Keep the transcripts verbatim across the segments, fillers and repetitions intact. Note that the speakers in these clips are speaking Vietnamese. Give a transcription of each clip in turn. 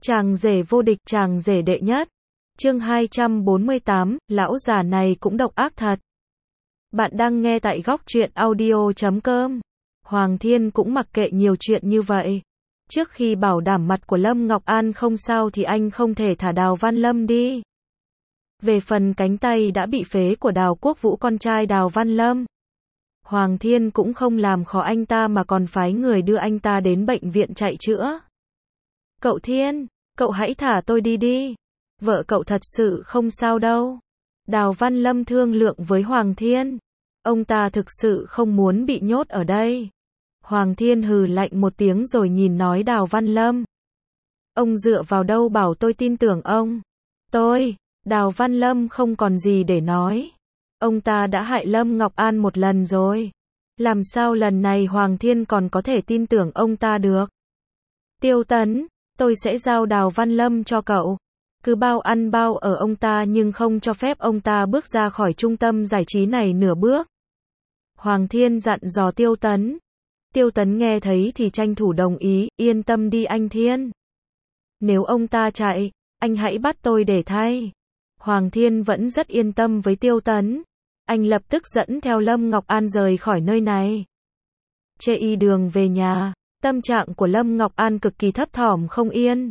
Chàng rể vô địch, chàng rể đệ nhất. Chương hai trăm bốn mươi tám, lão già này cũng độc ác thật. Bạn đang nghe tại góc truyện audio chấm com. Hoàng Thiên cũng mặc kệ nhiều chuyện như vậy. Trước khi bảo đảm mặt của Lâm Ngọc An không sao thì anh không thể thả Đào Văn Lâm đi. Về phần cánh tay đã bị phế của Đào Quốc Vũ con trai Đào Văn Lâm, Hoàng Thiên cũng không làm khó anh ta mà còn phái người đưa anh ta đến bệnh viện chạy chữa. Cậu Thiên, cậu hãy thả tôi đi đi. Vợ cậu thật sự không sao đâu. Đào Văn Lâm thương lượng với Hoàng Thiên. Ông ta thực sự không muốn bị nhốt ở đây. Hoàng Thiên hừ lạnh một tiếng rồi nhìn nói Đào Văn Lâm. Ông dựa vào đâu bảo tôi tin tưởng ông? Tôi, Đào Văn Lâm không còn gì để nói. Ông ta đã hại Lâm Ngọc An một lần rồi. Làm sao lần này Hoàng Thiên còn có thể tin tưởng ông ta được? Tiêu Tấn, tôi sẽ giao Đào Văn Lâm cho cậu. Cứ bao ăn bao ở ông ta nhưng không cho phép ông ta bước ra khỏi trung tâm giải trí này nửa bước. Hoàng Thiên dặn dò Tiêu Tấn. Tiêu Tấn nghe thấy thì tranh thủ đồng ý, yên tâm đi anh Thiên. Nếu ông ta chạy, anh hãy bắt tôi để thay. Hoàng Thiên vẫn rất yên tâm với Tiêu Tấn. Anh lập tức dẫn theo Lâm Ngọc An rời khỏi nơi này. Trên y đường về nhà, tâm trạng của Lâm Ngọc An cực kỳ thấp thỏm không yên.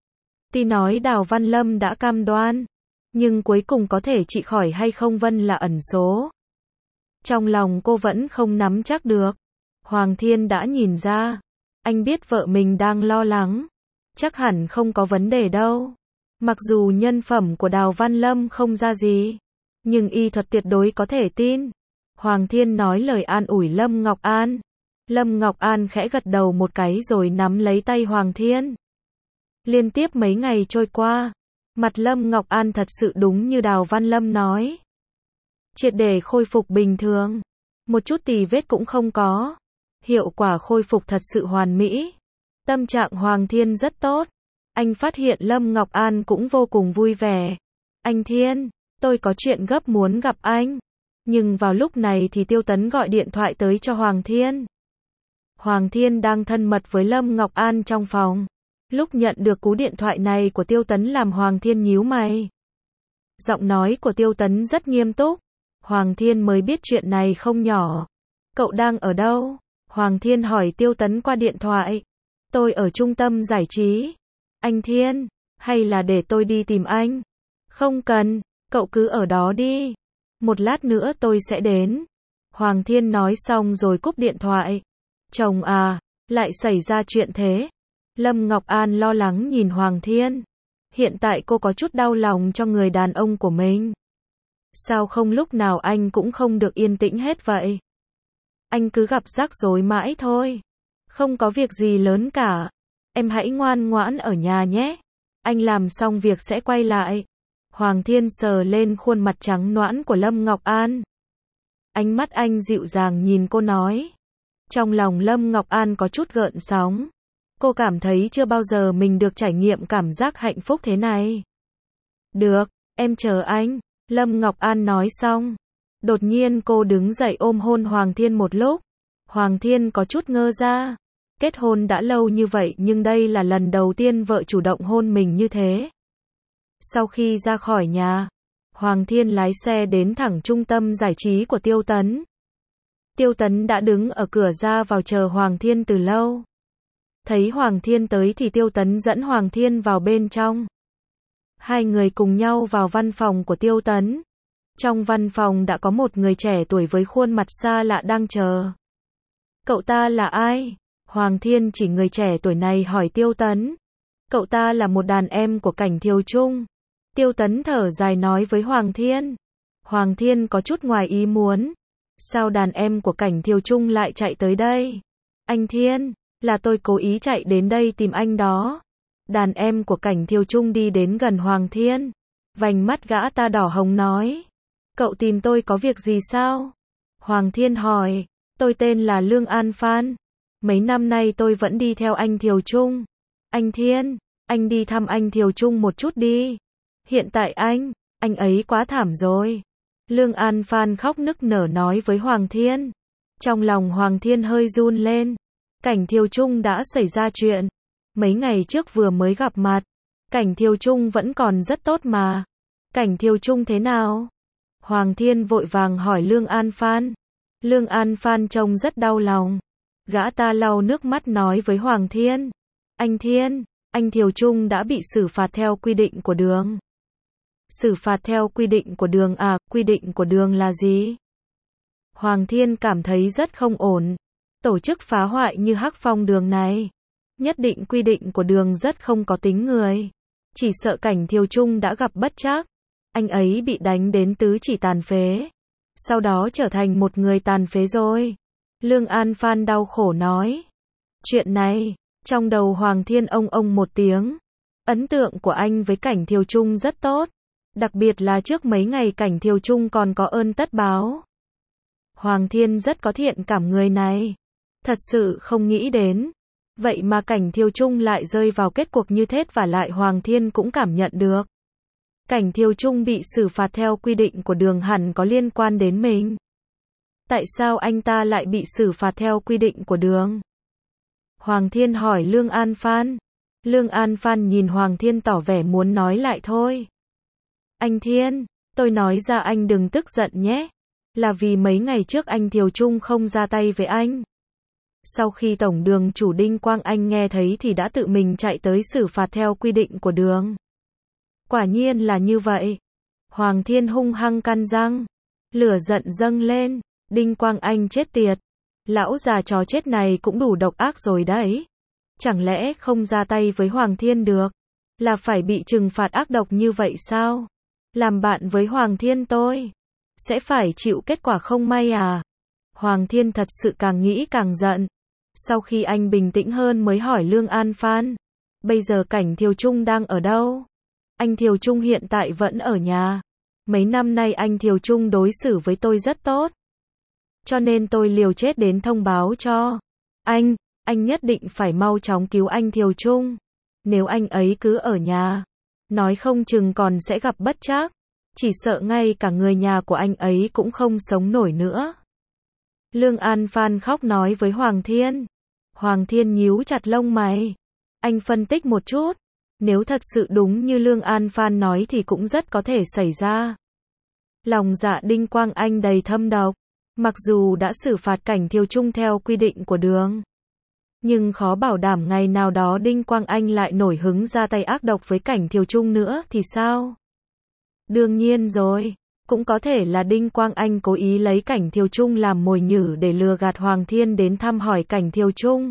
Tuy nói Đào Văn Lâm đã cam đoan, nhưng cuối cùng có thể trị khỏi hay không vẫn là ẩn số. Trong lòng cô vẫn không nắm chắc được. Hoàng Thiên đã nhìn ra. Anh biết vợ mình đang lo lắng. Chắc hẳn không có vấn đề đâu. Mặc dù nhân phẩm của Đào Văn Lâm không ra gì, nhưng y thuật tuyệt đối có thể tin. Hoàng Thiên nói lời an ủi Lâm Ngọc An. Lâm Ngọc An khẽ gật đầu một cái rồi nắm lấy tay Hoàng Thiên. Liên tiếp mấy ngày trôi qua, mặt Lâm Ngọc An thật sự đúng như Đào Văn Lâm nói. Triệt để khôi phục bình thường. Một chút tì vết cũng không có. Hiệu quả khôi phục thật sự hoàn mỹ. Tâm trạng Hoàng Thiên rất tốt. Anh phát hiện Lâm Ngọc An cũng vô cùng vui vẻ. Anh Thiên, tôi có chuyện gấp muốn gặp anh. Nhưng vào lúc này thì Tiêu Tấn gọi điện thoại tới cho Hoàng Thiên. Hoàng Thiên đang thân mật với Lâm Ngọc An trong phòng. Lúc nhận được cú điện thoại này của Tiêu Tấn làm Hoàng Thiên nhíu mày. Giọng nói của Tiêu Tấn rất nghiêm túc. Hoàng Thiên mới biết chuyện này không nhỏ. Cậu đang ở đâu? Hoàng Thiên hỏi Tiêu Tấn qua điện thoại. Tôi ở trung tâm giải trí. Anh Thiên, hay là để tôi đi tìm anh? Không cần, cậu cứ ở đó đi. Một lát nữa tôi sẽ đến. Hoàng Thiên nói xong rồi cúp điện thoại. Chồng à, lại xảy ra chuyện thế. Lâm Ngọc An lo lắng nhìn Hoàng Thiên. Hiện tại cô có chút đau lòng cho người đàn ông của mình. Sao không lúc nào anh cũng không được yên tĩnh hết vậy? Anh cứ gặp rắc rối mãi thôi. Không có việc gì lớn cả. Em hãy ngoan ngoãn ở nhà nhé. Anh làm xong việc sẽ quay lại. Hoàng Thiên sờ lên khuôn mặt trắng nõn của Lâm Ngọc An. Ánh mắt anh dịu dàng nhìn cô nói. Trong lòng Lâm Ngọc An có chút gợn sóng. Cô cảm thấy chưa bao giờ mình được trải nghiệm cảm giác hạnh phúc thế này. Được, em chờ anh. Lâm Ngọc An nói xong. Đột nhiên cô đứng dậy ôm hôn Hoàng Thiên một lúc. Hoàng Thiên có chút ngơ ra. Kết hôn đã lâu như vậy nhưng đây là lần đầu tiên vợ chủ động hôn mình như thế. Sau khi ra khỏi nhà, Hoàng Thiên lái xe đến thẳng trung tâm giải trí của Tiêu Tấn. Tiêu Tấn đã đứng ở cửa ra vào chờ Hoàng Thiên từ lâu. Thấy Hoàng Thiên tới thì Tiêu Tấn dẫn Hoàng Thiên vào bên trong. Hai người cùng nhau vào văn phòng của Tiêu Tấn. Trong văn phòng đã có một người trẻ tuổi với khuôn mặt xa lạ đang chờ. Cậu ta là ai? Hoàng Thiên chỉ người trẻ tuổi này hỏi Tiêu Tấn. Cậu ta là một đàn em của Cảnh Thiều Trung. Tiêu Tấn thở dài nói với Hoàng Thiên. Hoàng Thiên có chút ngoài ý muốn. Sao đàn em của Cảnh Thiều Trung lại chạy tới đây? Anh Thiên, là tôi cố ý chạy đến đây tìm anh đó. Đàn em của Cảnh Thiều Trung đi đến gần Hoàng Thiên. Vành mắt gã ta đỏ hồng nói. Cậu tìm tôi có việc gì sao? Hoàng Thiên hỏi. Tôi tên là Lương An Phan. Mấy năm nay tôi vẫn đi theo anh Thiều Trung. Anh Thiên, anh đi thăm anh Thiều Trung một chút đi. Hiện tại anh, anh ấy quá thảm rồi. Lương An Phan khóc nức nở nói với Hoàng Thiên. Trong lòng Hoàng Thiên hơi run lên. Cảnh Thiều Trung đã xảy ra chuyện. Mấy ngày trước vừa mới gặp mặt. Cảnh Thiều Trung vẫn còn rất tốt mà. Cảnh Thiều Trung thế nào? Hoàng Thiên vội vàng hỏi Lương An Phan. Lương An Phan trông rất đau lòng. Gã ta lau nước mắt nói với Hoàng Thiên. Anh Thiên, anh Thiều Trung đã bị xử phạt theo quy định của đường. Xử phạt theo quy định của đường à, quy định của đường là gì? Hoàng Thiên cảm thấy rất không ổn. Tổ chức phá hoại như Hắc Phong đường này. Nhất định quy định của đường rất không có tính người. Chỉ sợ Cảnh Thiều Trung đã gặp bất trắc. Anh ấy bị đánh đến tứ chỉ tàn phế. Sau đó trở thành một người tàn phế rồi. Lương An Phan đau khổ nói. Chuyện này, trong đầu Hoàng Thiên ông ông một tiếng. Ấn tượng của anh với Cảnh Thiều Trung rất tốt. Đặc biệt là trước mấy ngày Cảnh Thiều Trung còn có ơn tất báo. Hoàng Thiên rất có thiện cảm người này. Thật sự không nghĩ đến. Vậy mà Cảnh Thiều Trung lại rơi vào kết cuộc như thế, và lại Hoàng Thiên cũng cảm nhận được. Cảnh Thiều Trung bị xử phạt theo quy định của đường hẳn có liên quan đến mình. Tại sao anh ta lại bị xử phạt theo quy định của đường? Hoàng Thiên hỏi Lương An Phan. Lương An Phan nhìn Hoàng Thiên tỏ vẻ muốn nói lại thôi. Anh Thiên, tôi nói ra anh đừng tức giận nhé. Là vì mấy ngày trước anh Thiều Trung không ra tay với anh. Sau khi Tổng đường chủ Đinh Quang Anh nghe thấy thì đã tự mình chạy tới xử phạt theo quy định của đường. Quả nhiên là như vậy. Hoàng Thiên hung hăng căn răng. Lửa giận dâng lên. Đinh Quang Anh chết tiệt. Lão già chó chết này cũng đủ độc ác rồi đấy. Chẳng lẽ không ra tay với Hoàng Thiên được? Là phải bị trừng phạt ác độc như vậy sao? Làm bạn với Hoàng Thiên tôi sẽ phải chịu kết quả không may à? Hoàng Thiên thật sự càng nghĩ càng giận. Sau khi anh bình tĩnh hơn mới hỏi Lương An Phan. Bây giờ Cảnh Thiều Trung đang ở đâu? Anh Thiều Trung hiện tại vẫn ở nhà. Mấy năm nay anh Thiều Trung đối xử với tôi rất tốt. Cho nên tôi liều chết đến thông báo cho anh. Anh nhất định phải mau chóng cứu anh Thiều Trung. Nếu anh ấy cứ ở nhà, nói không chừng còn sẽ gặp bất trắc. Chỉ sợ ngay cả người nhà của anh ấy cũng không sống nổi nữa. Lương An Phan khóc nói với Hoàng Thiên. Hoàng Thiên nhíu chặt lông mày. Anh phân tích một chút. Nếu thật sự đúng như Lương An Phan nói thì cũng rất có thể xảy ra. Lòng dạ Đinh Quang Anh đầy thâm độc. Mặc dù đã xử phạt Cảnh Thiều Trung theo quy định của đường, nhưng khó bảo đảm ngày nào đó Đinh Quang Anh lại nổi hứng ra tay ác độc với Cảnh Thiều Trung nữa thì sao? Đương nhiên rồi, cũng có thể là Đinh Quang Anh cố ý lấy Cảnh Thiều Trung làm mồi nhử để lừa gạt Hoàng Thiên đến thăm hỏi Cảnh Thiều Trung.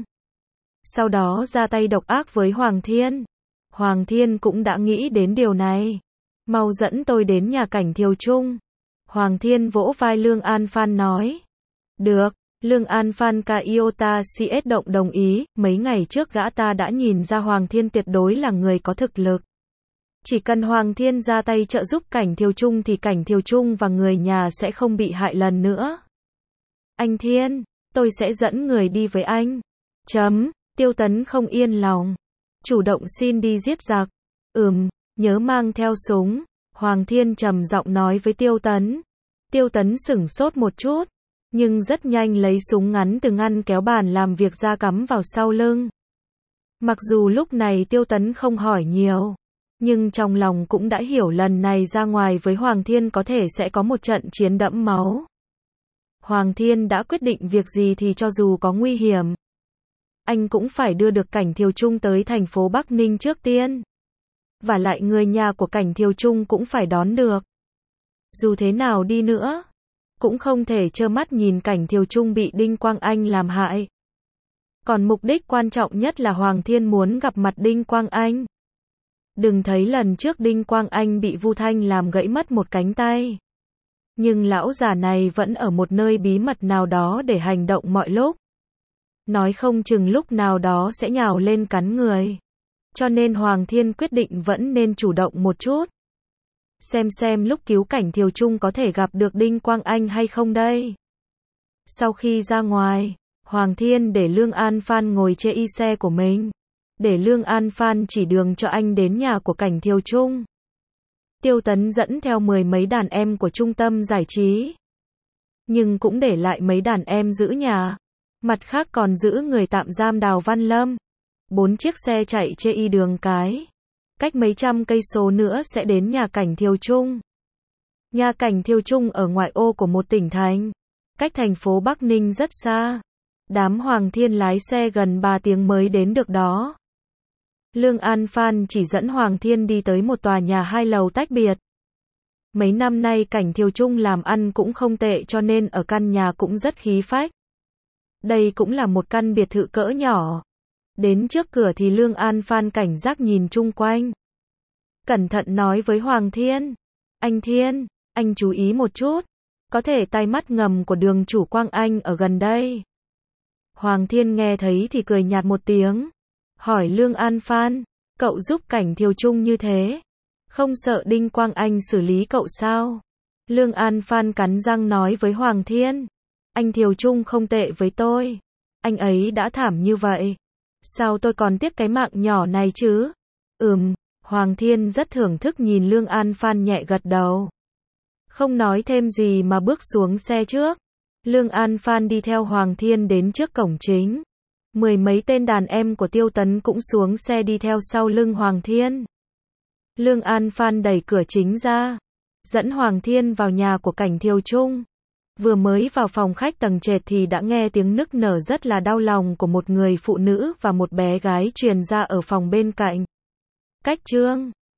Sau đó ra tay độc ác với Hoàng Thiên. Hoàng Thiên cũng đã nghĩ đến điều này. Mau dẫn tôi đến nhà Cảnh Thiều Trung. Hoàng Thiên vỗ vai Lương An Phan nói. Được. Lương An Phan ca iota cs động đồng ý. Mấy ngày trước gã ta đã nhìn ra Hoàng Thiên tuyệt đối là người có thực lực. Chỉ cần Hoàng Thiên ra tay trợ giúp Cảnh Thiều Trung thì Cảnh Thiều Trung và người nhà sẽ không bị hại lần nữa. Anh Thiên, tôi sẽ dẫn người đi với anh. Chấm. Tiêu Tấn không yên lòng. Chủ động xin đi giết giặc. Ừm, nhớ mang theo súng. Hoàng Thiên trầm giọng nói với Tiêu Tấn. Tiêu Tấn sửng sốt một chút, nhưng rất nhanh lấy súng ngắn từ ngăn kéo bàn làm việc ra cắm vào sau lưng. Mặc dù lúc này Tiêu Tấn không hỏi nhiều, nhưng trong lòng cũng đã hiểu lần này ra ngoài với Hoàng Thiên có thể sẽ có một trận chiến đẫm máu. Hoàng Thiên đã quyết định việc gì thì cho dù có nguy hiểm, anh cũng phải đưa được Cảnh Thiều Trung tới thành phố Bắc Ninh trước tiên. Và lại người nhà của Cảnh Thiều Trung cũng phải đón được. Dù thế nào đi nữa, cũng không thể trơ mắt nhìn Cảnh Thiều Trung bị Đinh Quang Anh làm hại. Còn mục đích quan trọng nhất là Hoàng Thiên muốn gặp mặt Đinh Quang Anh. Đừng thấy lần trước Đinh Quang Anh bị Vu Thanh làm gãy mất một cánh tay. Nhưng lão già này vẫn ở một nơi bí mật nào đó để hành động mọi lúc. Nói không chừng lúc nào đó sẽ nhào lên cắn người. Cho nên Hoàng Thiên quyết định vẫn nên chủ động một chút. Xem xem lúc cứu Cảnh Thiều Trung có thể gặp được Đinh Quang Anh hay không đây. Sau khi ra ngoài, Hoàng Thiên để Lương An Phan ngồi trên y xe của mình. Để Lương An Phan chỉ đường cho anh đến nhà của Cảnh Thiều Trung. Tiêu Tấn dẫn theo mười mấy đàn em của trung tâm giải trí. Nhưng cũng để lại mấy đàn em giữ nhà. Mặt khác còn giữ người tạm giam Đào Văn Lâm. Bốn chiếc xe chạy trên y đường cái. Cách mấy trăm cây số nữa sẽ đến nhà Cảnh Thiều Trung. Nhà Cảnh Thiều Trung ở ngoại ô của một tỉnh thành, cách thành phố Bắc Ninh rất xa. Đám Hoàng Thiên lái xe gần ba tiếng mới đến được đó. Lương An Phan chỉ dẫn Hoàng Thiên đi tới một tòa nhà hai lầu tách biệt. Mấy năm nay Cảnh Thiều Trung làm ăn cũng không tệ cho nên ở căn nhà cũng rất khí phách. Đây cũng là một căn biệt thự cỡ nhỏ. Đến trước cửa thì Lương An Phan cảnh giác nhìn chung quanh. Cẩn thận nói với Hoàng Thiên. Anh Thiên, anh chú ý một chút. Có thể tai mắt ngầm của đường chủ Quang Anh ở gần đây. Hoàng Thiên nghe thấy thì cười nhạt một tiếng. Hỏi Lương An Phan, cậu giúp Cảnh Thiều Trung như thế, không sợ Đinh Quang Anh xử lý cậu sao? Lương An Phan cắn răng nói với Hoàng Thiên. Anh Thiều Trung không tệ với tôi. Anh ấy đã thảm như vậy. Sao tôi còn tiếc cái mạng nhỏ này chứ? Ừm, Hoàng Thiên rất thưởng thức nhìn Lương An Phan nhẹ gật đầu. Không nói thêm gì mà bước xuống xe trước. Lương An Phan đi theo Hoàng Thiên đến trước cổng chính. Mười mấy tên đàn em của Tiêu Tấn cũng xuống xe đi theo sau lưng Hoàng Thiên. Lương An Phan đẩy cửa chính ra, dẫn Hoàng Thiên vào nhà của Cảnh Thiều Trung. Vừa mới vào phòng khách tầng trệt thì đã nghe tiếng nức nở rất là đau lòng của một người phụ nữ và một bé gái truyền ra ở phòng bên cạnh. Cách Trương